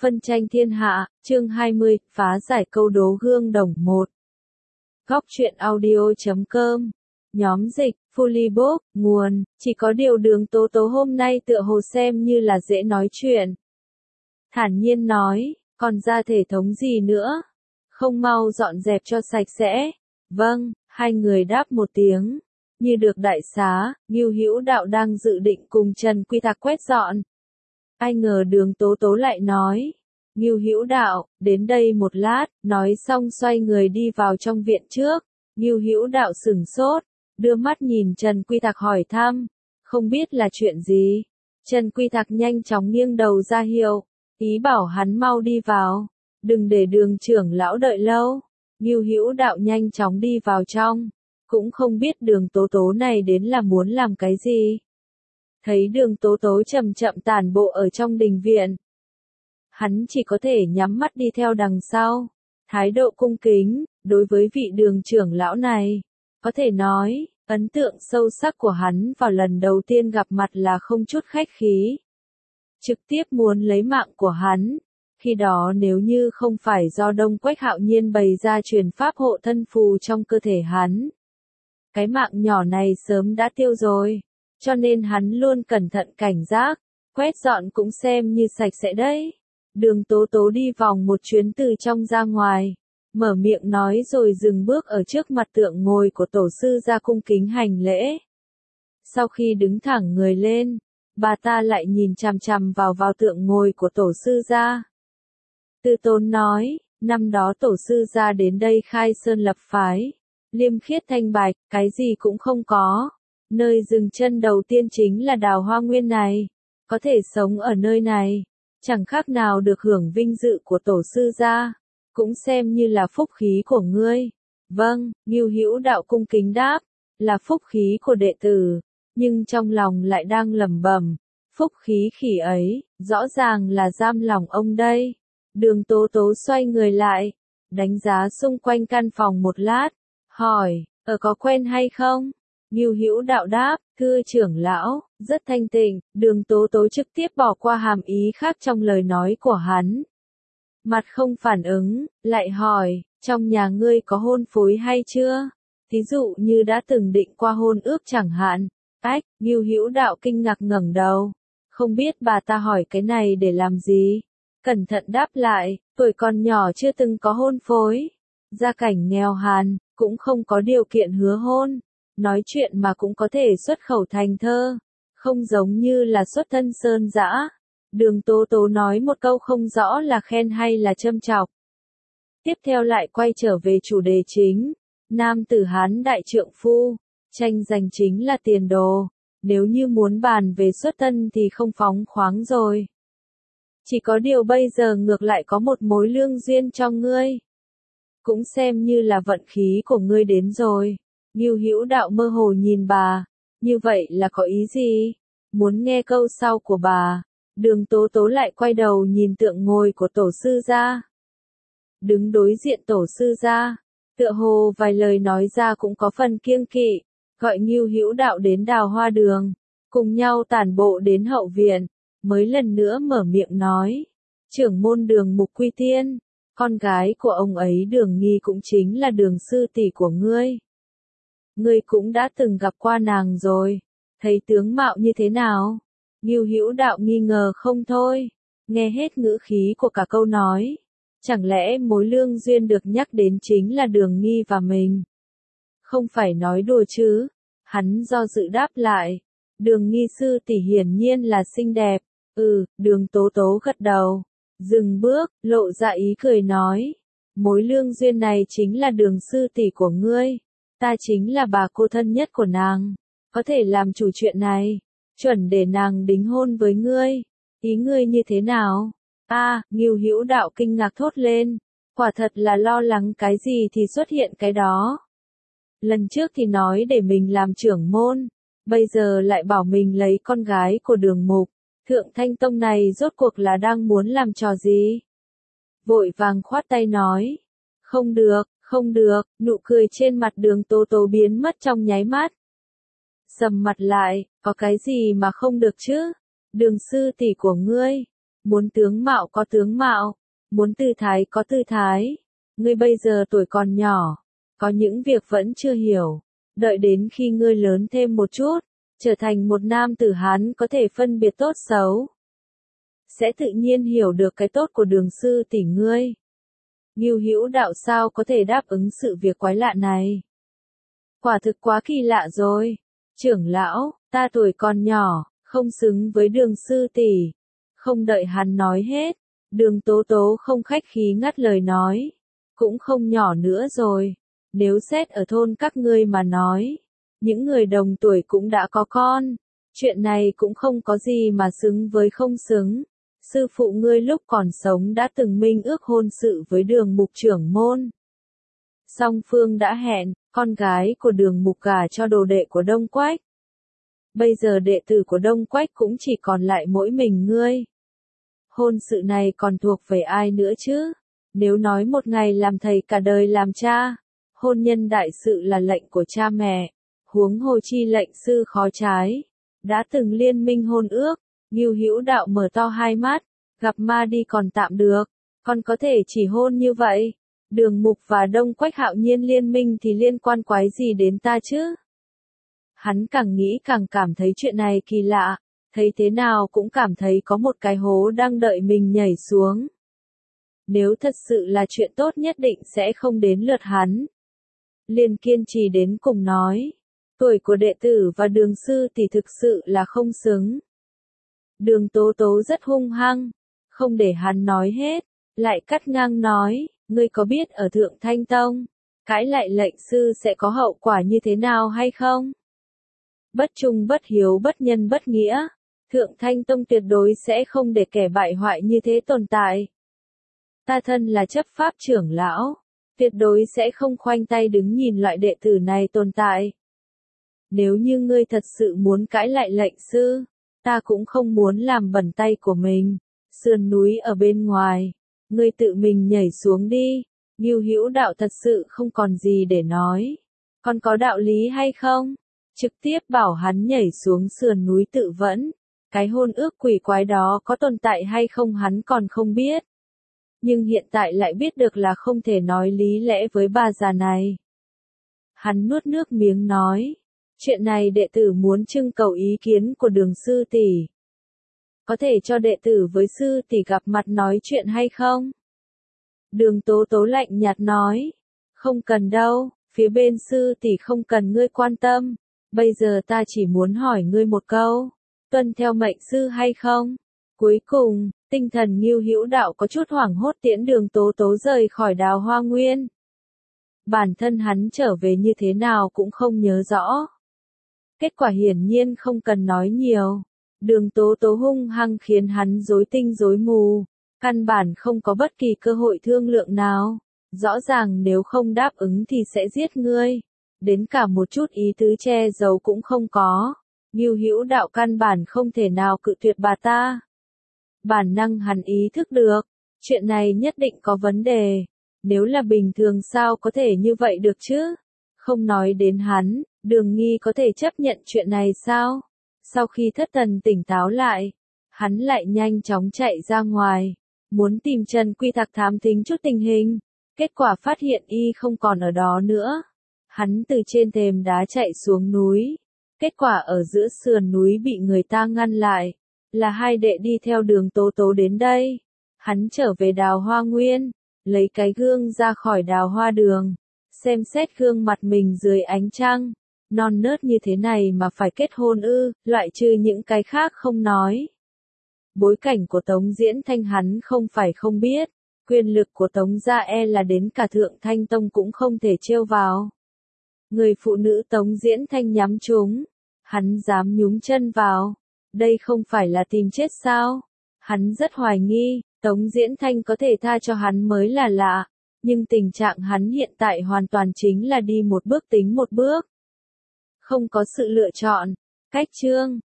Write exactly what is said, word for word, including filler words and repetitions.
Phân tranh thiên hạ, chương hai mươi, phá giải câu đố gương đồng một. Góc truyện audio chấm com. Nhóm dịch, Fullybook, nguồn, chỉ có điều Đường Tố Tố hôm nay tựa hồ xem như là dễ nói chuyện. Thản nhiên nói, còn ra thể thống gì nữa? Không mau dọn dẹp cho sạch sẽ. Vâng, hai người đáp một tiếng. Như được đại xá, Ngưu Hữu Đạo đang dự định cùng Trần Quy Thạc quét dọn. Ai ngờ Đường Tố Tố lại nói, Ngưu Hữu Đạo, đến đây một lát, nói xong xoay người đi vào trong viện trước. Ngưu Hữu Đạo sửng sốt, đưa mắt nhìn Trần Quy Thạc hỏi thăm, không biết là chuyện gì. Trần Quy Thạc nhanh chóng nghiêng đầu ra hiệu, ý bảo hắn mau đi vào, đừng để Đường trưởng lão đợi lâu. Ngưu Hữu Đạo nhanh chóng đi vào trong, cũng không biết Đường Tố Tố này đến là muốn làm cái gì. Thấy Đường Tố Tố chậm chậm tản bộ ở trong đình viện, hắn chỉ có thể nhắm mắt đi theo đằng sau, thái độ cung kính, đối với vị Đường trưởng lão này, có thể nói, ấn tượng sâu sắc của hắn vào lần đầu tiên gặp mặt là không chút khách khí. Trực tiếp muốn lấy mạng của hắn, khi đó nếu như không phải do Đông Quách Hạo Nhiên bày ra truyền pháp hộ thân phù trong cơ thể hắn, cái mạng nhỏ này sớm đã tiêu rồi. Cho nên hắn luôn cẩn thận cảnh giác, quét dọn cũng xem như sạch sẽ đấy. Đường Tố Tố đi vòng một chuyến từ trong ra ngoài, mở miệng nói rồi dừng bước ở trước mặt tượng ngồi của tổ sư ra cung kính hành lễ. Sau khi đứng thẳng người lên, bà ta lại nhìn chằm chằm vào vào tượng ngồi của tổ sư gia. Tư Tôn nói, năm đó tổ sư gia đến đây khai sơn lập phái, liêm khiết thanh bạch, cái gì cũng không có. Nơi dừng chân đầu tiên chính là Đào Hoa Nguyên này, có thể sống ở nơi này, chẳng khác nào được hưởng vinh dự của tổ sư gia, cũng xem như là phúc khí của ngươi. Vâng, Ngưu Hữu Đạo cung kính đáp, là phúc khí của đệ tử, nhưng trong lòng lại đang lẩm bẩm, phúc khí khỉ ấy, rõ ràng là giam lòng ông đây. Đường Tố Tố xoay người lại, đánh giá xung quanh căn phòng một lát, hỏi, ở có quen hay không? Ngưu Hữu Đạo đáp, thưa trưởng lão, rất thanh tịnh. Đường Tố Tố trực tiếp bỏ qua hàm ý khác trong lời nói của hắn. Mặt không phản ứng, lại hỏi, trong nhà ngươi có hôn phối hay chưa? Thí dụ như đã từng định qua hôn ước chẳng hạn. Ách, Ngưu Hữu Đạo kinh ngạc ngẩng đầu. Không biết bà ta hỏi cái này để làm gì? Cẩn thận đáp lại, tuổi còn nhỏ chưa từng có hôn phối. Gia cảnh nghèo hàn, cũng không có điều kiện hứa hôn. Nói chuyện mà cũng có thể xuất khẩu thành thơ, không giống như là xuất thân sơn dã. Đường Tố Tố nói một câu không rõ là khen hay là châm chọc. Tiếp theo lại quay trở về chủ đề chính, nam tử Hán đại trượng phu, tranh giành chính là tiền đồ, nếu như muốn bàn về xuất thân thì không phóng khoáng rồi. Chỉ có điều bây giờ ngược lại có một mối lương duyên cho ngươi. Cũng xem như là vận khí của ngươi đến rồi. Ngưu Hữu Đạo mơ hồ nhìn bà, như vậy là có ý gì? Muốn nghe câu sau của bà. Đường Tố Tố lại quay đầu nhìn tượng ngồi của tổ sư gia. Đứng đối diện tổ sư gia, tựa hồ vài lời nói ra cũng có phần kiêng kỵ, gọi Ngưu Hữu Đạo đến Đào Hoa Đường, cùng nhau tản bộ đến hậu viện, mới lần nữa mở miệng nói, trưởng môn Đường Mục Quy Tiên, con gái của ông ấy Đường Nghi cũng chính là Đường sư tỷ của ngươi. Ngươi cũng đã từng gặp qua nàng rồi, thấy tướng mạo như thế nào? Ngưu Hữu Đạo nghi ngờ không thôi, nghe hết ngữ khí của cả câu nói. Chẳng lẽ mối lương duyên được nhắc đến chính là Đường Nghi và mình? Không phải nói đùa chứ? Hắn do dự đáp lại, Đường Nghi sư tỷ hiển nhiên là xinh đẹp. Ừ, Đường Tố Tố gật đầu, dừng bước, lộ ra ý cười nói, mối lương duyên này chính là Đường sư tỷ của ngươi. Ta chính là bà cô thân nhất của nàng, có thể làm chủ chuyện này, chuẩn để nàng đính hôn với ngươi. Ý ngươi như thế nào? A, à, Ngưu Hữu Đạo kinh ngạc thốt lên, quả thật là lo lắng cái gì thì xuất hiện cái đó. Lần trước thì nói để mình làm trưởng môn, bây giờ lại bảo mình lấy con gái của Đường Mục, Thượng Thanh Tông này rốt cuộc là đang muốn làm trò gì? Vội vàng khoát tay nói, không được. Không được, nụ cười trên mặt Đường Tố Tố biến mất trong nháy mắt. Sầm mặt lại, có cái gì mà không được chứ? Đường sư tỷ của ngươi, muốn tướng mạo có tướng mạo, muốn tư thái có tư thái. Ngươi bây giờ tuổi còn nhỏ, có những việc vẫn chưa hiểu, đợi đến khi ngươi lớn thêm một chút, trở thành một nam tử Hán có thể phân biệt tốt xấu, sẽ tự nhiên hiểu được cái tốt của Đường sư tỷ ngươi. Ngưu Hữu Đạo sao có thể đáp ứng sự việc quái lạ này? Quả thực quá kỳ lạ rồi. Trưởng lão, ta tuổi còn nhỏ, không xứng với Đường sư tỷ. Không đợi hắn nói hết, Đường Tố Tố không khách khí ngắt lời nói, cũng không nhỏ nữa rồi. Nếu xét ở thôn các ngươi mà nói, những người đồng tuổi cũng đã có con, chuyện này cũng không có gì mà xứng với không xứng. Sư phụ ngươi lúc còn sống đã từng minh ước hôn sự với Đường Mục trưởng môn. Song phương đã hẹn, con gái của Đường Mục gả cho đồ đệ của Đông Quách. Bây giờ đệ tử của Đông Quách cũng chỉ còn lại mỗi mình ngươi. Hôn sự này còn thuộc về ai nữa chứ? Nếu nói một ngày làm thầy cả đời làm cha, hôn nhân đại sự là lệnh của cha mẹ, huống hồ chi lệnh sư khó trái. Đã từng liên minh hôn ước, Ngưu Hữu Đạo mở to hai mắt, gặp ma đi còn tạm được, còn có thể chỉ hôn như vậy. Đường Mục và Đông Quách hạo nhiên liên minh thì liên quan quái gì đến ta chứ? Hắn càng nghĩ càng cảm thấy chuyện này kỳ lạ, thấy thế nào cũng cảm thấy có một cái hố đang đợi mình nhảy xuống. Nếu thật sự là chuyện tốt nhất định sẽ không đến lượt hắn. Liên kiên trì đến cùng nói, tuổi của đệ tử và Đường sư thì thực sự là không xứng. Đường Tố Tố rất hung hăng, không để hắn nói hết, lại cắt ngang nói, ngươi có biết ở Thượng Thanh Tông, cãi lại lệnh sư sẽ có hậu quả như thế nào hay không? Bất trung bất hiếu bất nhân bất nghĩa, Thượng Thanh Tông tuyệt đối sẽ không để kẻ bại hoại như thế tồn tại. Ta thân là chấp pháp trưởng lão, tuyệt đối sẽ không khoanh tay đứng nhìn loại đệ tử này tồn tại. Nếu như ngươi thật sự muốn cãi lại lệnh sư, ta cũng không muốn làm bẩn tay của mình. Sườn núi ở bên ngoài, ngươi tự mình nhảy xuống đi. Ngưu Hữu Đạo thật sự không còn gì để nói. Còn có đạo lý hay không? Trực tiếp bảo hắn nhảy xuống sườn núi tự vẫn. Cái hôn ước quỷ quái đó có tồn tại hay không hắn còn không biết. Nhưng hiện tại lại biết được là không thể nói lý lẽ với bà già này. Hắn nuốt nước miếng nói, chuyện này đệ tử muốn trưng cầu ý kiến của Đường sư tỷ. Có thể cho đệ tử với sư tỷ gặp mặt nói chuyện hay không? Đường Tố Tố lạnh nhạt nói, không cần đâu, phía bên sư tỷ không cần ngươi quan tâm. Bây giờ ta chỉ muốn hỏi ngươi một câu, tuân theo mệnh sư hay không? Cuối cùng, tinh thần Ngưu Hữu Đạo có chút hoảng hốt tiễn Đường Tố Tố rời khỏi Đào Hoa Nguyên. Bản thân hắn trở về như thế nào cũng không nhớ rõ. Kết quả hiển nhiên không cần nói nhiều. Đường Tố Tố hung hăng khiến hắn rối tinh rối mù, căn bản không có bất kỳ cơ hội thương lượng nào. Rõ ràng nếu không đáp ứng thì sẽ giết ngươi. Đến cả một chút ý tứ che giấu cũng không có. Ngưu Hữu Đạo căn bản không thể nào cự tuyệt bà ta. Bản năng hắn ý thức được, chuyện này nhất định có vấn đề. Nếu là bình thường sao có thể như vậy được chứ? Không nói đến hắn, Đường Nghi có thể chấp nhận chuyện này sao? Sau khi thất thần tỉnh táo lại, hắn lại nhanh chóng chạy ra ngoài, muốn tìm Trần Quy Tặc thám thính chút tình hình. Kết quả phát hiện y không còn ở đó nữa. Hắn từ trên thềm đá chạy xuống núi. Kết quả ở giữa sườn núi bị người ta ngăn lại. Là hai đệ đi theo Đường Tố Tố đến đây. Hắn trở về Đào Hoa Nguyên, lấy cái gương ra khỏi Đào Hoa Đường, xem xét gương mặt mình dưới ánh trăng. Non nớt như thế này mà phải kết hôn ư, loại trừ những cái khác không nói. Bối cảnh của Tống Diễn Thanh hắn không phải không biết, quyền lực của Tống gia e là đến cả Thượng Thanh Tông cũng không thể trêu vào. Người phụ nữ Tống Diễn Thanh nhắm chúng, hắn dám nhúng chân vào, đây không phải là tìm chết sao? Hắn rất hoài nghi, Tống Diễn Thanh có thể tha cho hắn mới là lạ, nhưng tình trạng hắn hiện tại hoàn toàn chính là đi một bước tính một bước. Không có sự lựa chọn. Cách chương